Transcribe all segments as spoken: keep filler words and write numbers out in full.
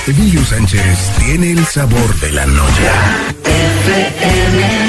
Emilio Sánchez tiene el sabor de la noche. F M.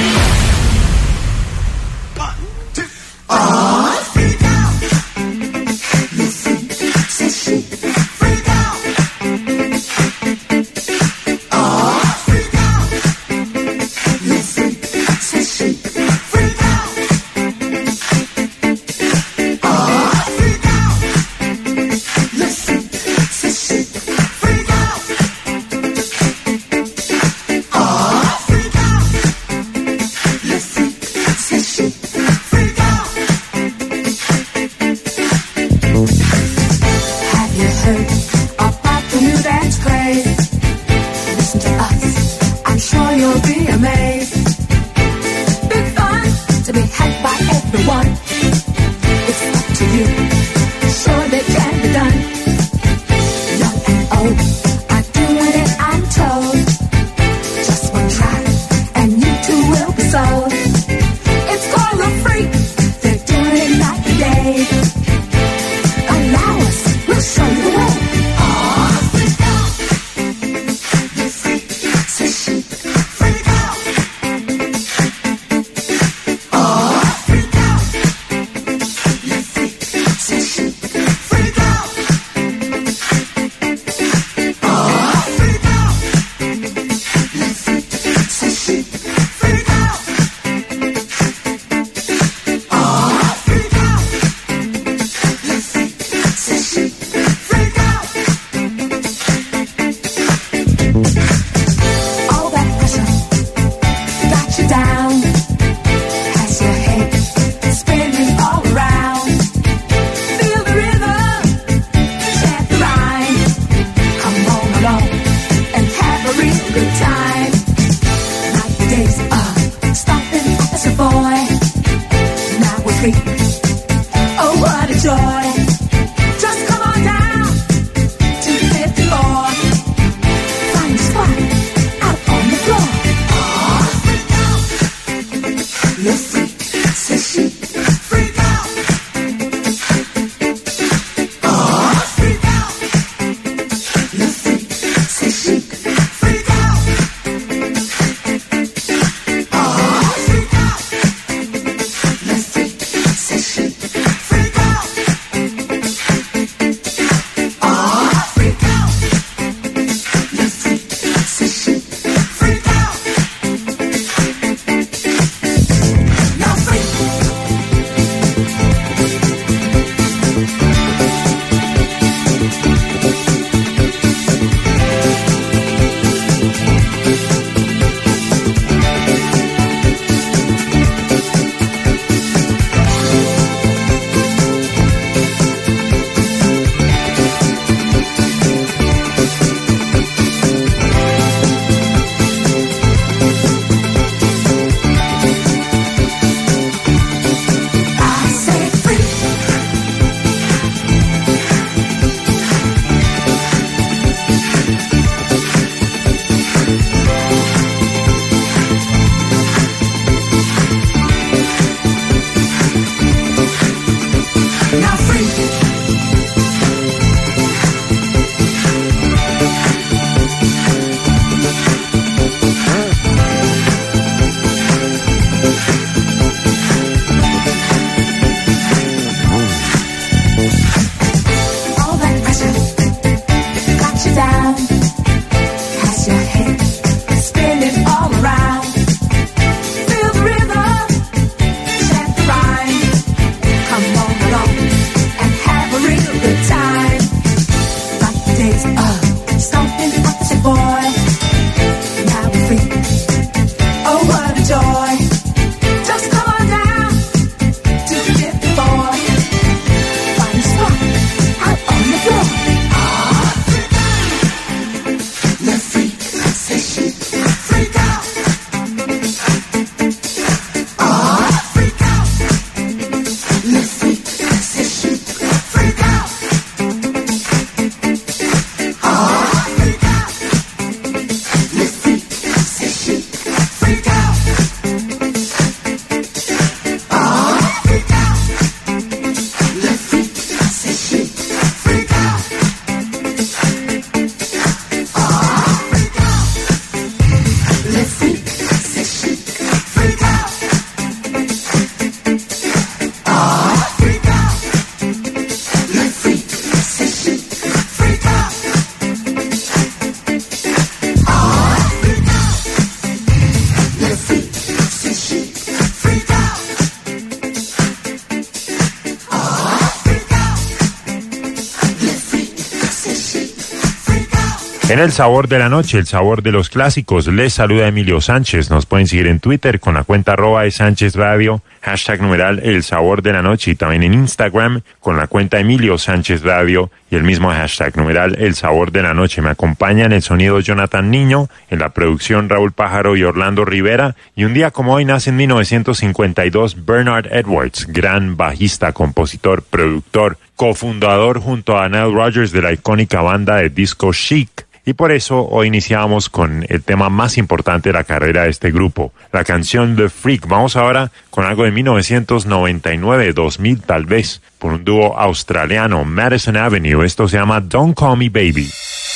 En El Sabor de la Noche, el sabor de los clásicos, les saluda Emilio Sánchez. Nos pueden seguir en Twitter con la cuenta arroba de Sánchez Radio, hashtag numeral El Sabor de la Noche, y también en Instagram con la cuenta Emilio Sánchez Radio y el mismo hashtag numeral El Sabor de la Noche. Me acompaña en el sonido Jonathan Niño, en la producción Raúl Pájaro y Orlando Rivera. Y un día como hoy nace en mil novecientos cincuenta y dos Bernard Edwards, gran bajista, compositor, productor, cofundador junto a Nile Rodgers de la icónica banda de disco Chic. Y por eso hoy iniciamos con el tema más importante de la carrera de este grupo, la canción The Freak. Vamos ahora con algo de mil novecientos noventa y nueve, dos mil tal vez, por un dúo australiano, Madison Avenue. Esto se llama Don't Call Me Baby.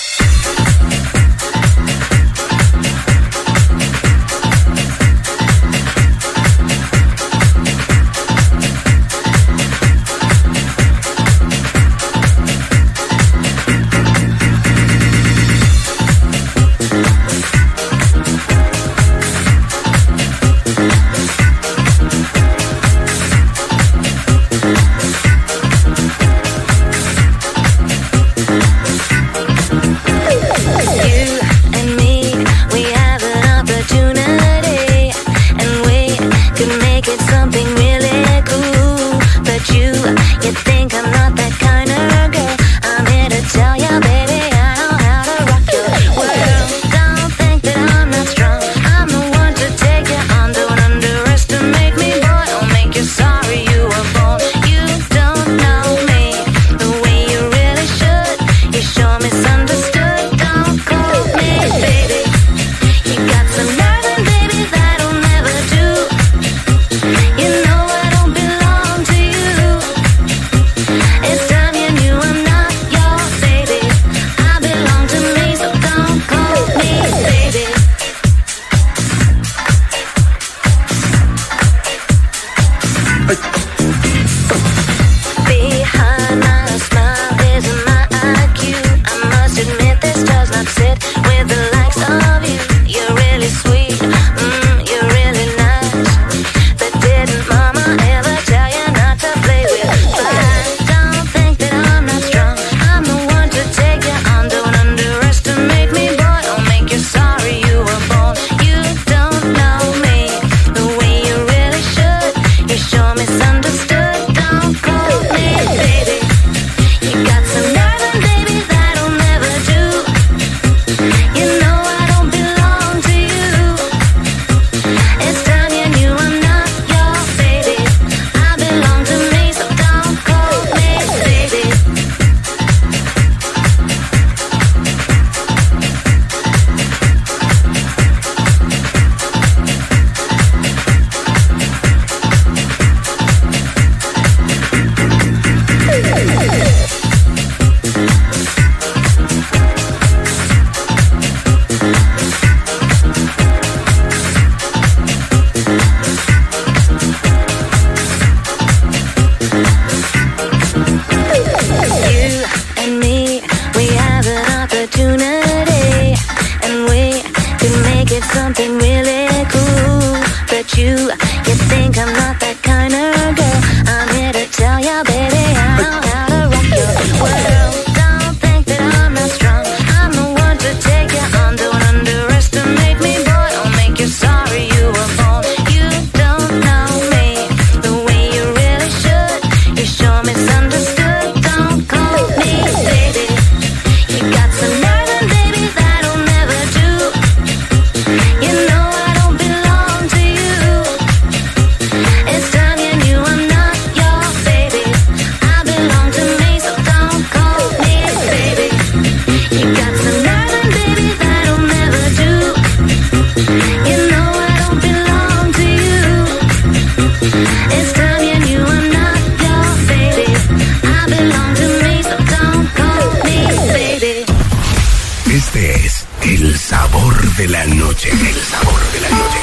De la noche, el sabor de la noche.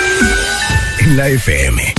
En la F M.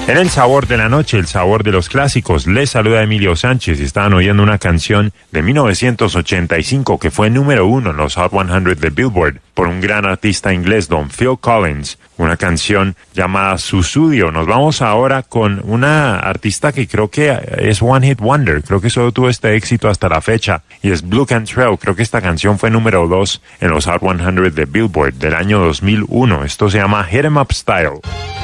En el sabor de la noche, el sabor de los clásicos, les saluda Emilio Sánchez y estaban oyendo una canción de mil novecientos ochenta y cinco que fue número uno en los Hot cien de Billboard por un gran artista inglés, don Phil Collins, una canción llamada Susudio. Nos vamos ahora con una artista que creo que es One Hit Wonder, creo que solo tuvo este éxito hasta la fecha, y es Blue Cantrell. Creo que esta canción fue número dos en los Hot cien de Billboard del año dos mil uno. Esto se llama Hit 'Em Up Style.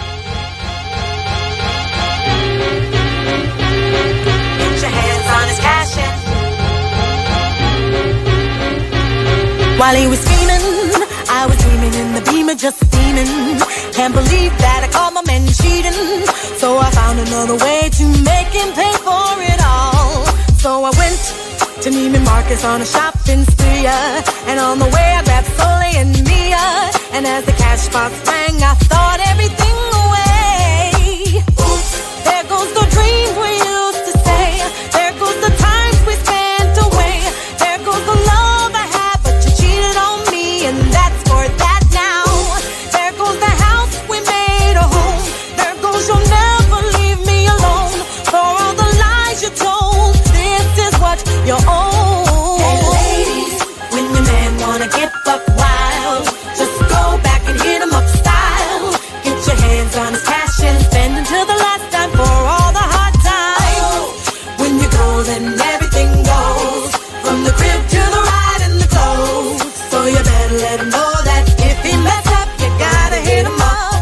While he was screaming, I was dreaming in the Beamer, just steaming. Can't believe that I caught my man cheating. So I found another way to make him pay for it all. So I went to Neiman Marcus on a shopping spree, uh, and on the way I grabbed Soleil and Mia. And as the cash box rang, I thought everything away. Oops, there goes the dreams we used to say. There goes the times we spent away. There goes the love I had, but you cheated on me, and that's for that now. There goes the house we made a home. There goes you'll never leave me alone. For all the lies you told, this is what you own. Hey ladies, when your man wanna get buck wild, just go back and hit him up style. Get your hands on his cash and spend until the last time for all the hard times. When you go, then everything goes, from the crib to the ride and the clothes. So you better let him know that if he mess up, you gotta hit him up.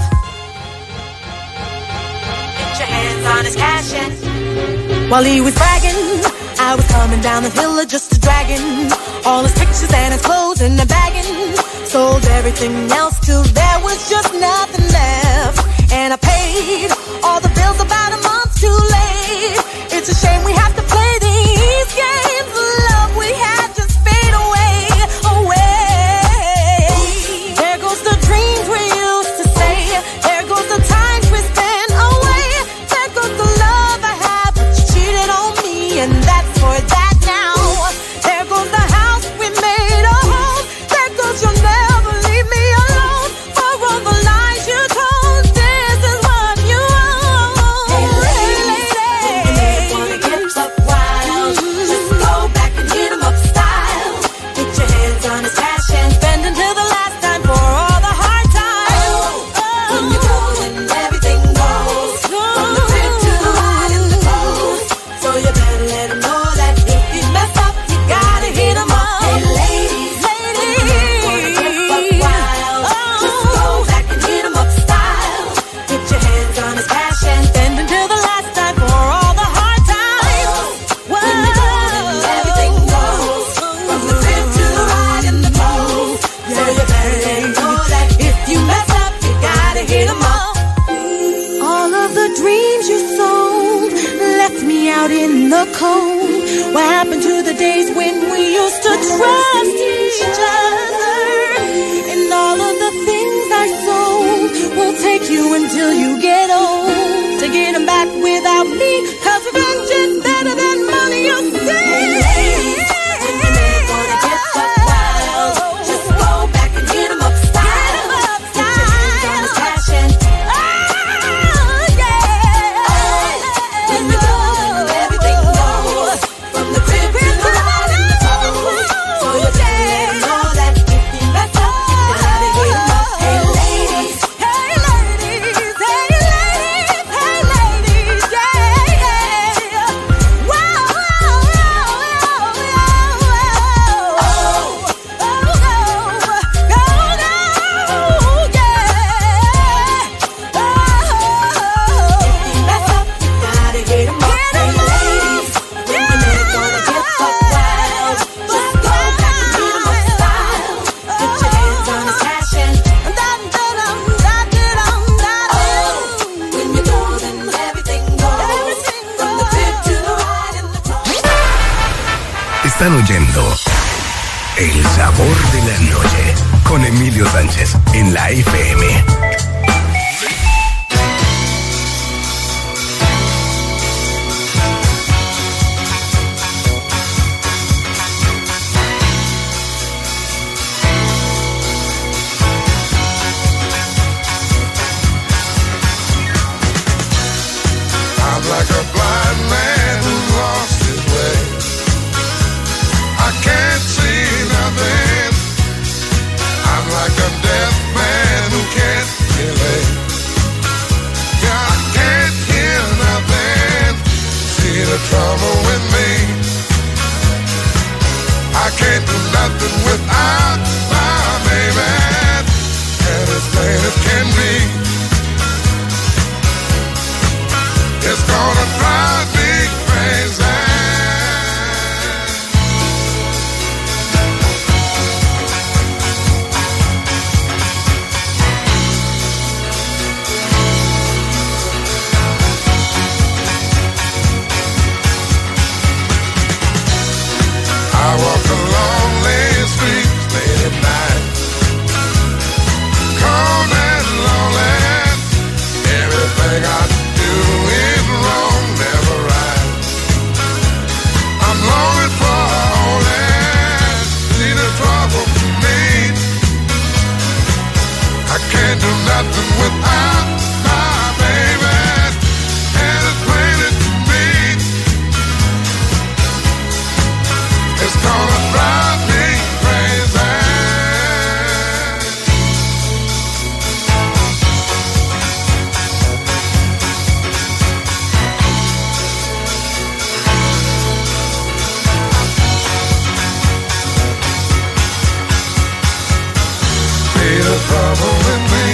Get your hands on his cash and while he was bragging, I was coming down the hill just a dragging all his pictures and his clothes in the bagging. Sold everything else till there was just nothing left, and I paid all the bills about a month too late. It's a shame we have to play these games. The love we had just fade away, away. There goes the dreams we used to say. There goes the times we spent away. There goes the love I had, but you cheated on me, and that's for that now. There goes the house we made a home. There goes you'll never leave me alone. For all the lies you told, this is what you own. Hey ladies, when your man wanna get buck wild, just go back and hit him up style. Get your hands on his cash and spend until the last time for all the hard times. When you go, then everything goes, from the crib to the ride and the clothes. So you better let him know that if he mess up, you gotta hit him up. Hey ladies, ladies, when your man wanna get buck wild, just go back and hit him up style. Get your hands on his cash and spend until the last time for all the hard times. When you go, then everything goes, from the crib to the ride and the clothes. So you better let him know that if you mess up, you gotta hit him up. All of the dreams you sold left me out in the cold. What happened to the days when we used to trust each other? And all of the things I sold will take you until you get old to get them back without me. Cause revenge is better than money, you say. When your man wanna get buck wild, just go back and hit him up style. Get your hands on his cash and oh yeah. When you go, then everything goes, from the crib to the ride and the clothes. So you better let him know that if he mess up, you gotta hit him up. Hey ladies, hey ladies, hey ladies, hey ladies, yeah, yeah. Whoa, whoa, whoa, whoa, whoa. Oh, oh, go, go, go, yeah. Oh, if he mess up, you gotta hit him up. Hey ladies, when your man wanna get buck wild, just go back and hit him up style. Get your hands on his cash and oh, when you go, then everything goes, from the crib to the ride and the clothes. Están oyendo El Sabor de la Noche con Emilio Sánchez en la F M. the trouble with me.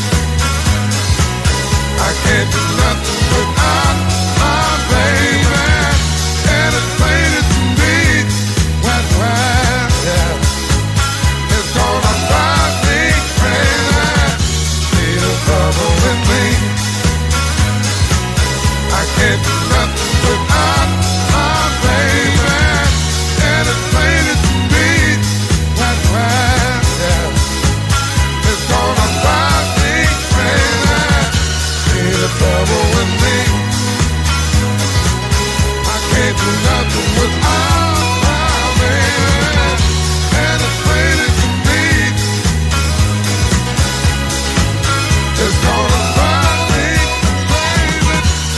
I can't do nothing without my baby. And it's plain as can be. Wet, wet, yeah. It's gonna drive me crazy. See the trouble with me. I can't do nothing without my baby. And it's plain as can be. Wet, wet, yeah. It's gonna drive me crazy. See the trouble with me. I can't do nothing without my baby. And it's plain as can be. It's gonna drive me crazy.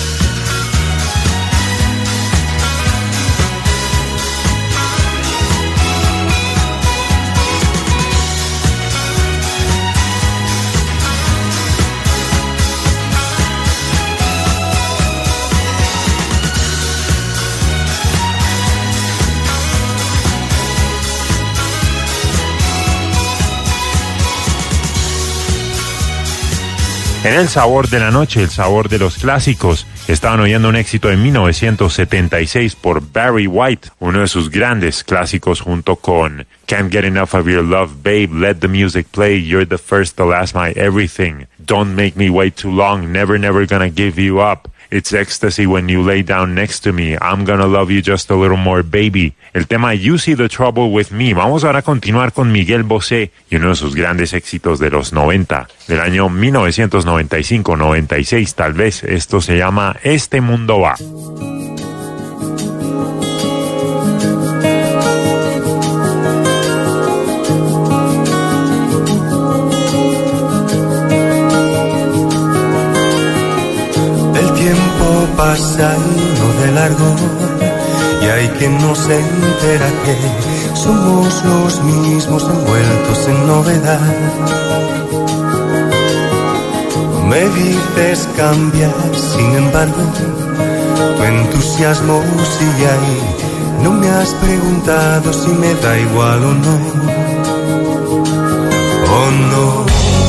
En el sabor de la noche, el sabor de los clásicos, estaban oyendo un éxito de mil novecientos setenta y seis por Barry White, uno de sus grandes clásicos junto con Can't Get Enough of Your Love, Babe, Let the Music Play, You're the First, the Last, My Everything, Don't Make Me Wait Too Long, Never, Never Gonna Give You Up, It's Ecstasy When You Lay Down Next to Me, I'm Gonna Love You Just a Little More, Baby, el tema You See the Trouble with Me. Vamos ahora a continuar con Miguel Bosé y uno de sus grandes éxitos de los noventa, del año mil novecientos noventa y cinco, noventa y seis tal vez. Esto se llama Este Mundo Va. Pasa y no de largo, y hay quien no se entera que somos los mismos envueltos en novedad. Me dices cambiar, sin embargo, tu entusiasmo sigue ahí. No me has preguntado si me da igual o no, o no.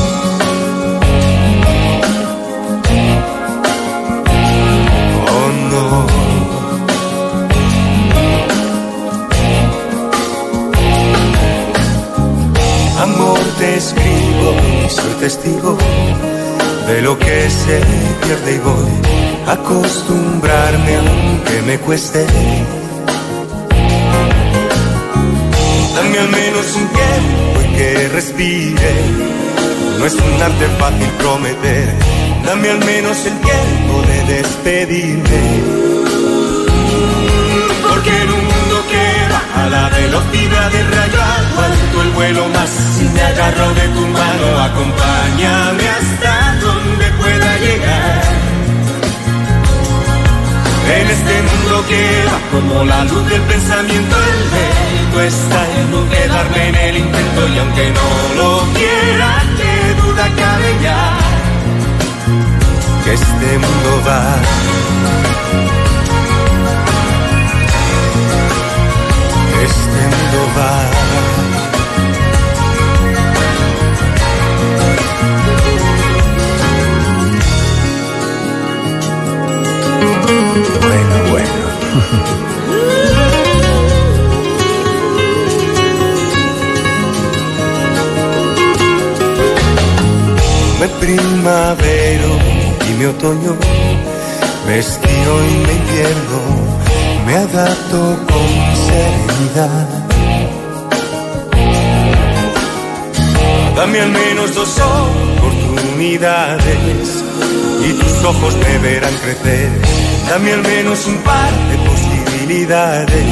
Amor, te escribo y soy testigo de lo que se pierde y voy a acostumbrarme aunque me cueste. Dame al menos un tiempo y que respire, no es un arte fácil prometer. Dame al menos el tiempo de despedirme. Porque en un mundo que va a la velocidad del rayo aguanto el vuelo más. Si me agarro de tu mano, acompáñame hasta donde pueda llegar. En este mundo que va como la luz del pensamiento, el mérito está en no quedarme en el intento. Y aunque no lo quiera, qué duda cabe ya, que este mundo va. Este mundo va. Bueno, bueno. Me primavero y mi otoño, me estío y me invierno, me adapto con serenidad. Dame al menos dos oportunidades y tus ojos me verán crecer. Dame al menos un par de posibilidades.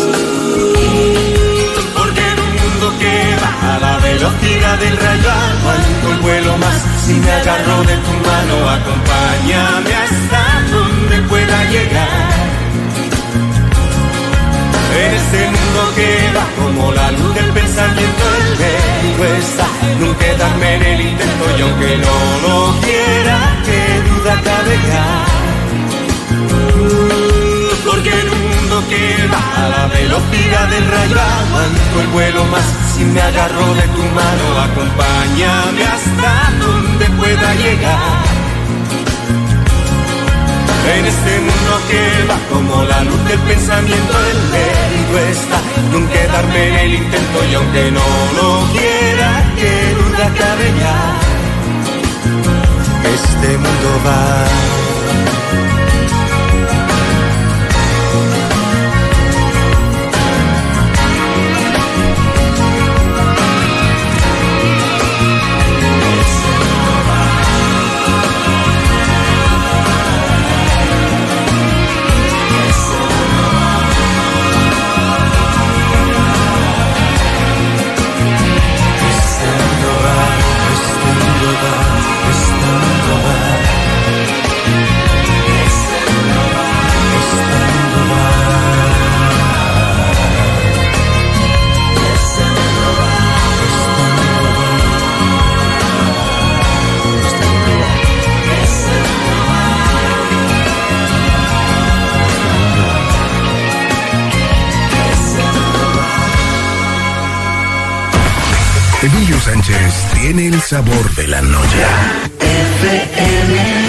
Porque en un mundo que va a la velocidad del rayo aguanto el vuelo más. Si me agarro de tu mano, acompáñame hasta donde pueda llegar. En este mundo que va como la luz del pensamiento, el mérito está en no quedarme en el intento. Y aunque no lo quiera, qué duda cabe ya. Porque en un mundo que va a la velocidad del rayo. Aguanto el vuelo más si me agarro de tu mano. Acompáñame hasta donde pueda llegar. En este mundo que va como la luz del pensamiento, el mérito está en quedarme en el intento. Y aunque no lo quiera, qué duda cabe ya, este mundo va. Emilio Sánchez tiene el sabor de la noche. F M.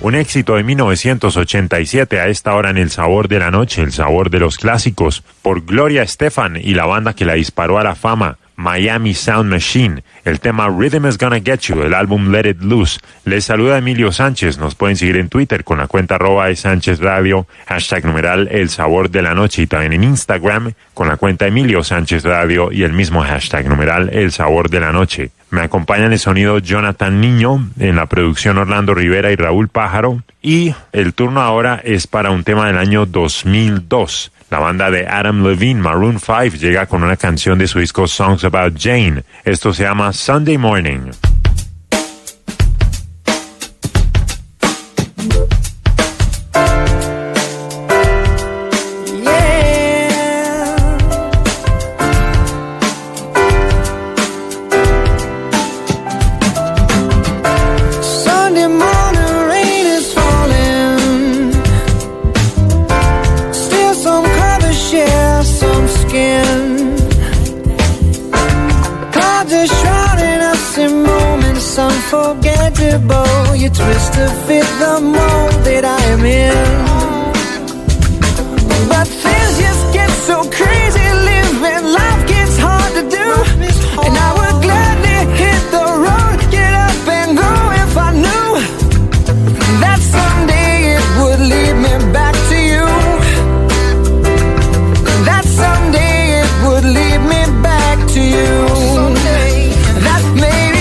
Un éxito de mil novecientos ochenta y siete a esta hora en El Sabor de la Noche, el sabor de los clásicos, por Gloria Estefan y la banda que la disparó a la fama, Miami Sound Machine, el tema Rhythm is Gonna Get You, el álbum Let It Loose. Les saluda Emilio Sánchez, nos pueden seguir en Twitter con la cuenta arroba de Sánchez Radio, hashtag numeral El Sabor de la Noche, y también en Instagram con la cuenta Emilio Sánchez Radio y el mismo hashtag numeral El Sabor de la Noche. Me acompaña en el sonido Jonathan Niño, en la producción Orlando Rivera y Raúl Pájaro, y el turno ahora es para un tema del año dos mil dos. La banda de Adam Levine, Maroon five, llega con una canción de su disco Songs About Jane. Esto se llama Sunday Morning. Unforgettable, you twist to fit the mold that I am in. But things just get so crazy, living life gets hard to do. And I would gladly hit the road, get up and go if I knew that someday it would lead me back to you. That someday it would lead me back to you. Someday that maybe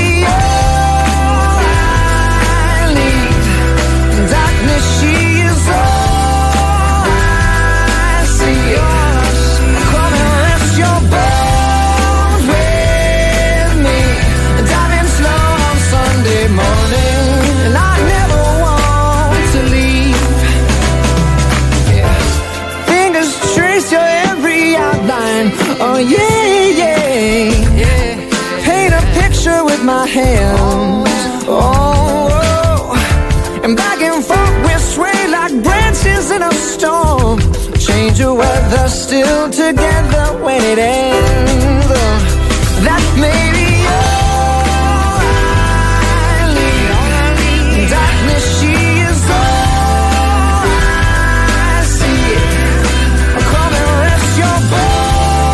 oh yeah, yeah, yeah. Paint a picture with my hands. Oh, oh. And back and forth we sway like branches in a storm. Change the weather, still together when it ends. Oh, that may be all I need. Darkness, she is all I see. Come and rest your bones.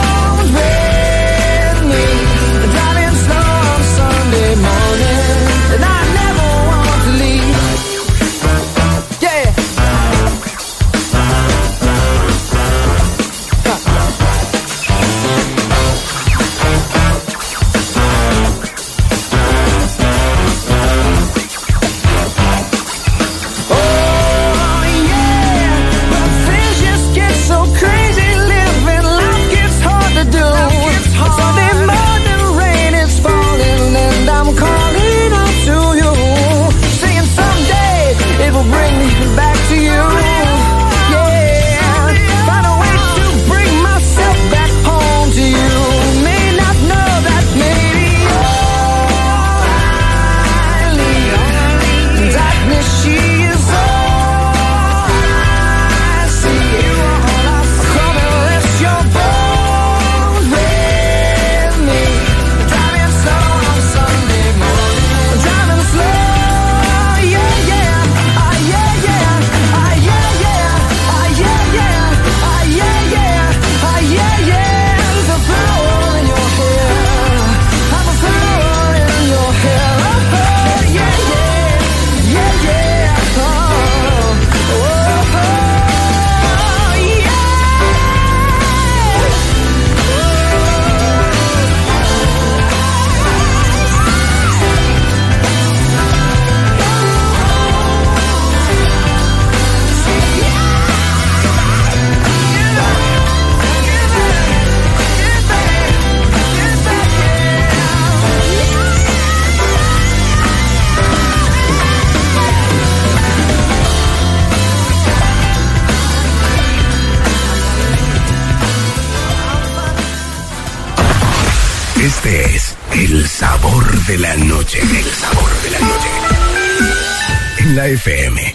Este es El Sabor de la Noche. El Sabor de la Noche. En la F M.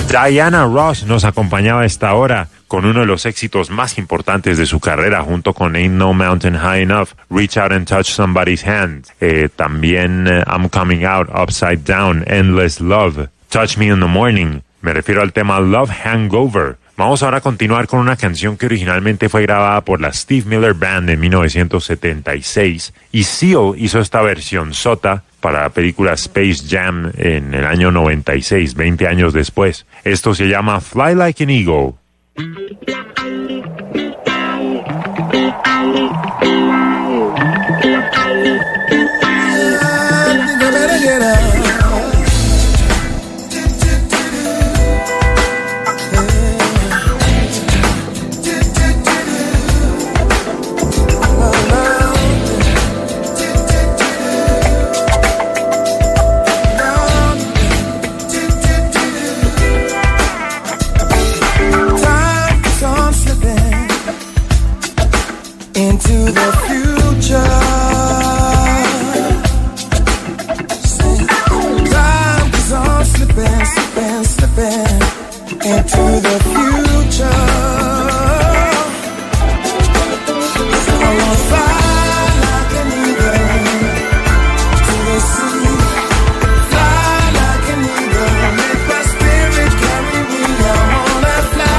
Diana Ross nos acompañaba a esta hora con uno de los éxitos más importantes de su carrera, junto con Ain't No Mountain High Enough, Reach Out and Touch Somebody's Hand, eh, también eh, I'm Coming Out, Upside Down, Endless Love, Touch Me in the Morning. Me refiero al tema Love Hangover. Vamos ahora a continuar con una canción que originalmente fue grabada por la Steve Miller Band en mil novecientos setenta y seis y Seal hizo esta versión sota para la película Space Jam en el año noventa y seis, veinte años después. Esto se llama Fly Like an Eagle. Into the future, time is on slipping, slipping, slipping into the future. I wanna fly like an eagle to the sea, fly like an eagle, make my spirit carry me. I wanna fly.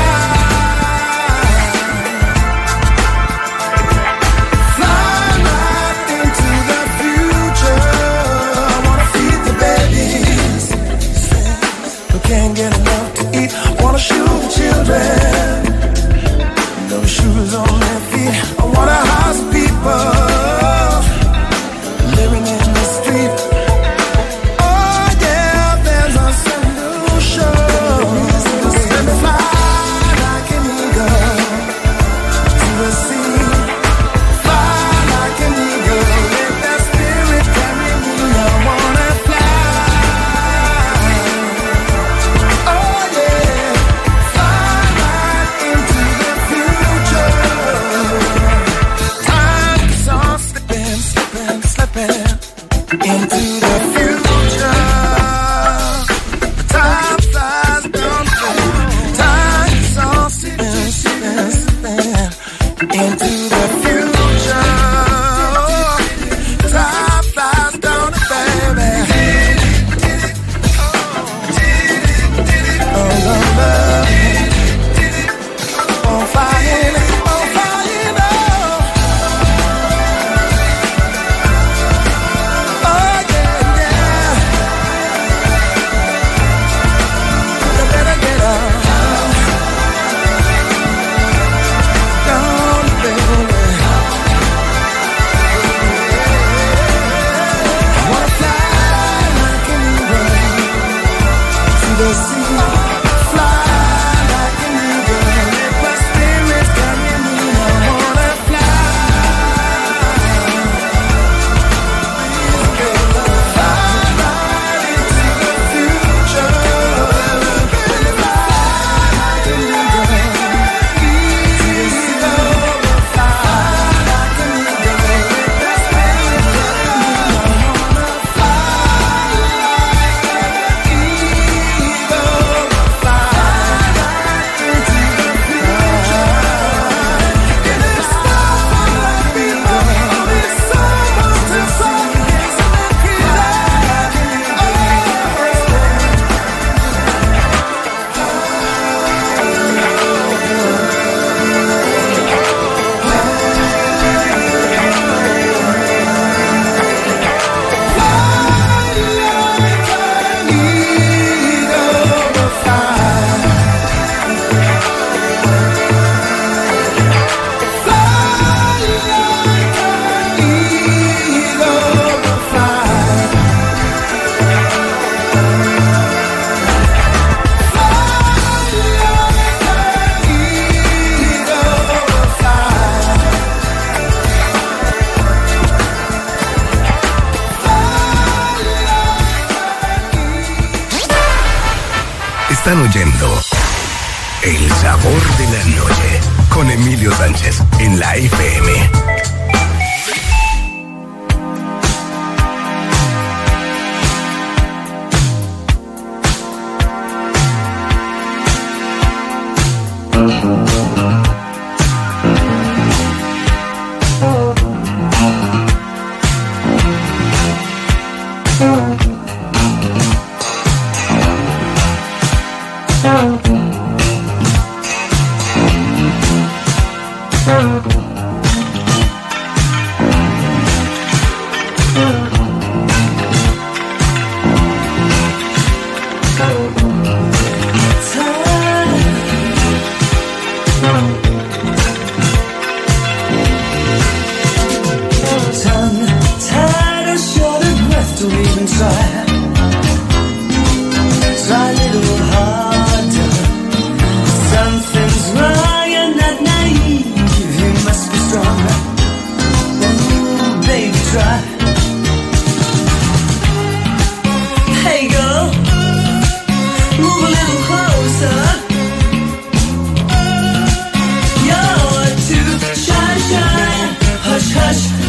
Can't get enough to eat. Wanna shoot the children, no shoes on their feet. I wanna house people living in the street. Oh yeah, there's a solution. Let me fly like an eagle to the sea. Fly like an eagle, let that spirit carry me. I wanna fly. Into the future, time flies down the time is all slipping, slipping, slipping. Into the future, time flies down the baby. Oh, love, love, on fire, on fire, love. Están oyendo El Sabor de la Noche con Emilio Sánchez en la F M.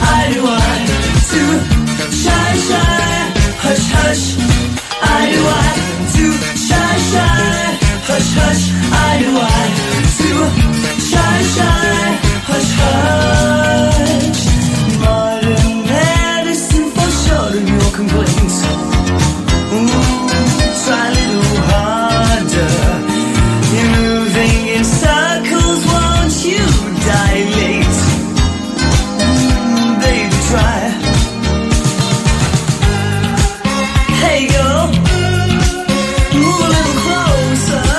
I do I too shy shy hush hush I do I too shy shy hush hush I do I too shy shy hush hush modern medicine for sure of your complaints. Ooh, try a little harder. You're moving in circles, won't you dilate? Mm, baby, try. Hey, girl, move a little closer.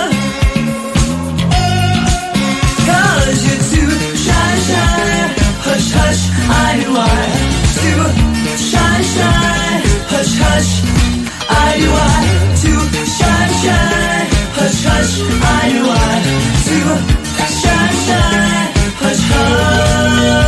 'Cause you're too shy, shy. Hush, hush, I do I. Too shy, shy. Hush, hush, I do I. Too shy, shy. Hush, hush, I do I. Too shy, shy. Hush, hush.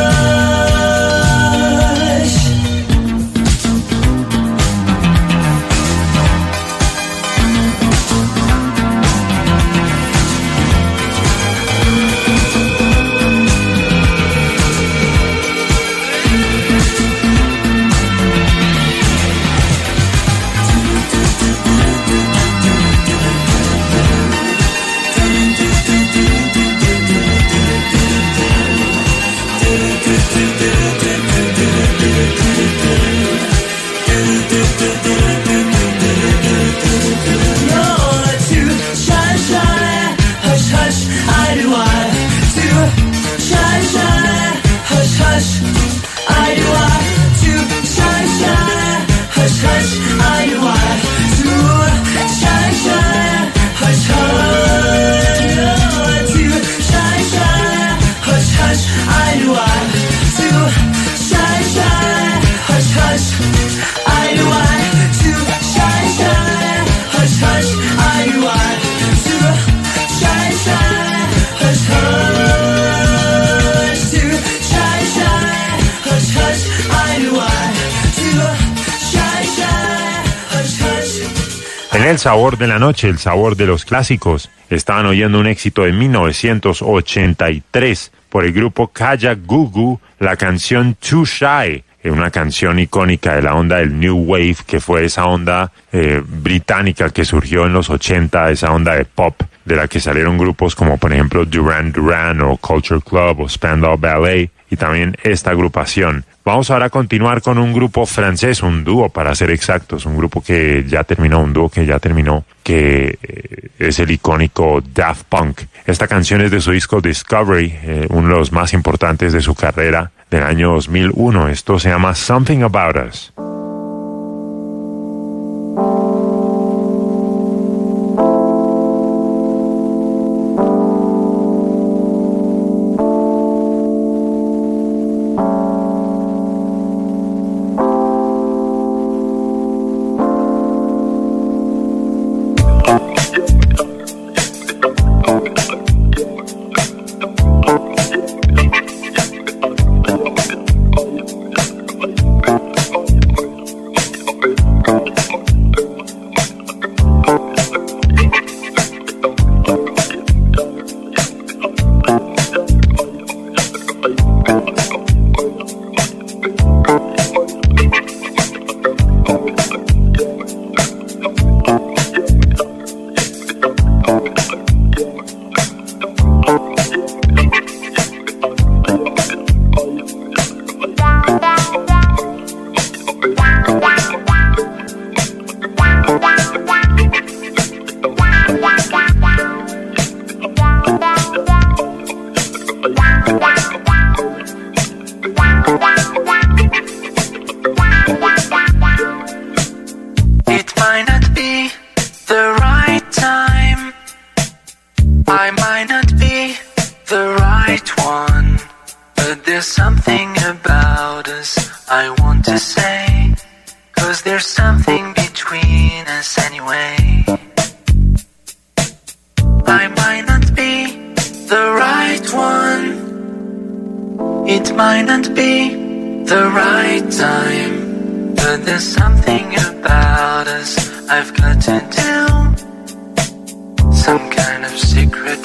En el sabor de la noche, el sabor de los clásicos, estaban oyendo un éxito de mil novecientos ochenta y tres por el grupo Kaya Gugu, la canción Too Shy, una canción icónica de la onda del New Wave, que fue esa onda eh, británica que surgió en los ochenta, esa onda de pop, de la que salieron grupos como por ejemplo Duran Duran o Culture Club o Spandau Ballet, y también esta agrupación. Vamos ahora a continuar con un grupo francés, un dúo para ser exactos, un grupo que ya terminó, un dúo que ya terminó, que eh, es el icónico Daft Punk. Esta canción es de su disco Discovery, eh, uno de los más importantes de su carrera del año dos mil uno. Esto se llama Something About Us.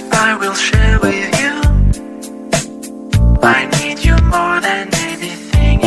I need you more than anything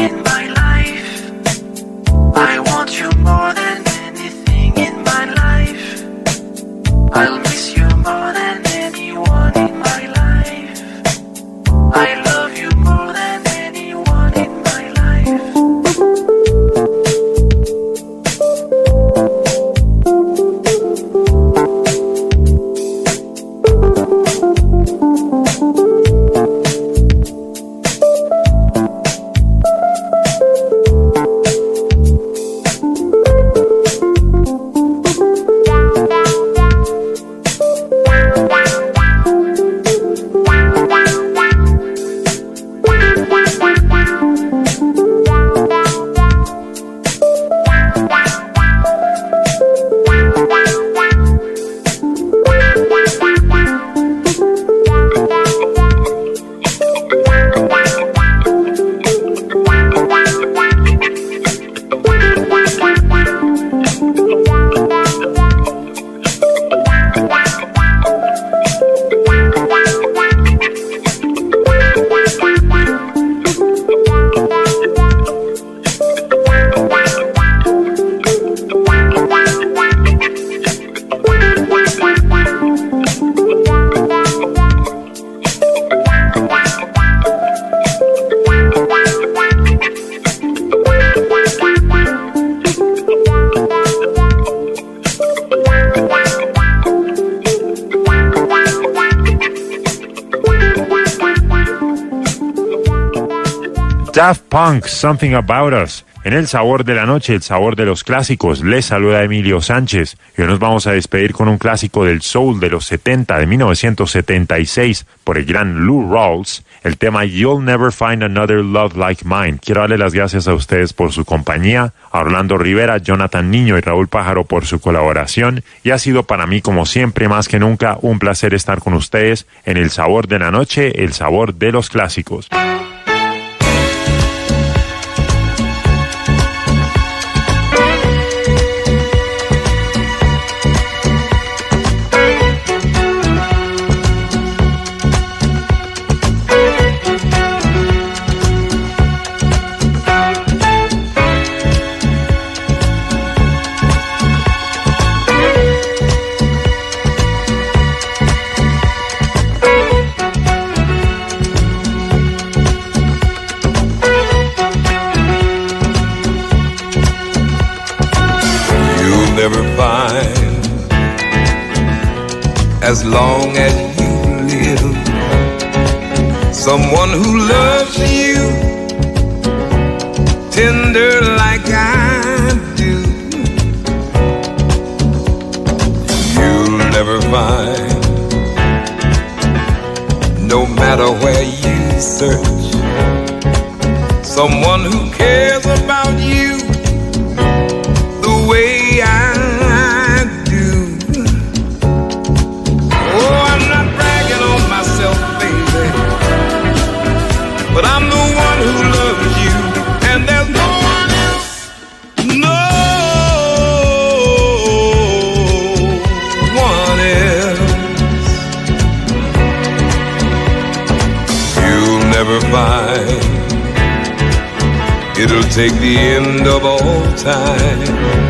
Daft Punk, Something About Us. En el sabor de la noche, el sabor de los clásicos, les saluda Emilio Sánchez. Y hoy nos vamos a despedir con un clásico del soul de los setenta, de mil novecientos setenta y seis, por el gran Lou Rawls, el tema You'll Never Find Another Love Like Mine. Quiero darle las gracias a ustedes por su compañía, a Orlando Rivera, Jonathan Niño y Raúl Pájaro por su colaboración. Y ha sido para mí, como siempre, más que nunca, un placer estar con ustedes en el sabor de la noche, el sabor de los clásicos. As long as you live, someone who loves you tender like I do. You'll never find, no matter where you search, someone who cares about you the way I but I'm the one who loves you, and there's no one else, no one else. You'll never find, it'll take the end of all time,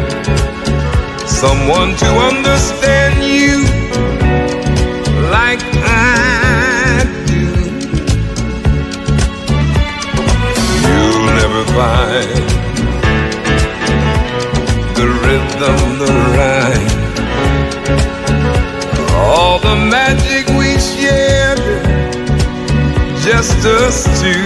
someone to understand you like I do. Find the rhythm, the rhyme, all the magic we shared, just us two.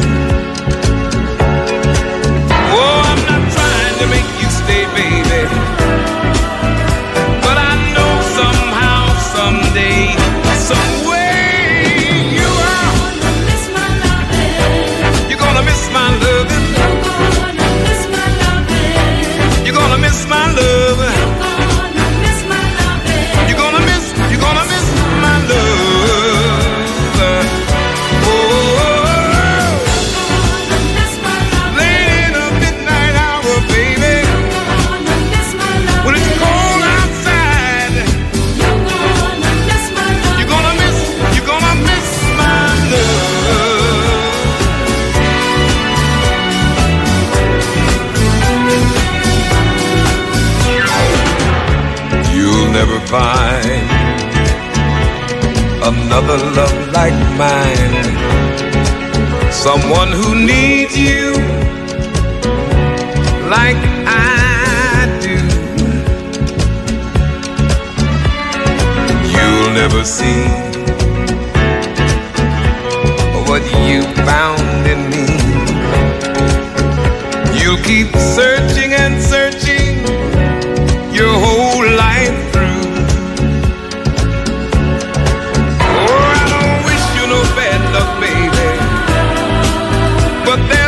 Oh, I'm not trying to make you stay, baby, but I know somehow, someday, some way you are gonna miss my loving. You're gonna miss my loving. Miss my love. You're gonna miss my love. You're gonna miss, you're gonna miss my love. Oh, late in the midnight hour, baby. When it's cold outside, you're gonna miss my love. You're gonna miss, you're gonna miss my love. You'll never find another love like mine, someone who needs you like I do. You'll never see what you found in me. You'll keep searching and searching your whole life through. Oh, I don't wish you no bad luck, baby, but there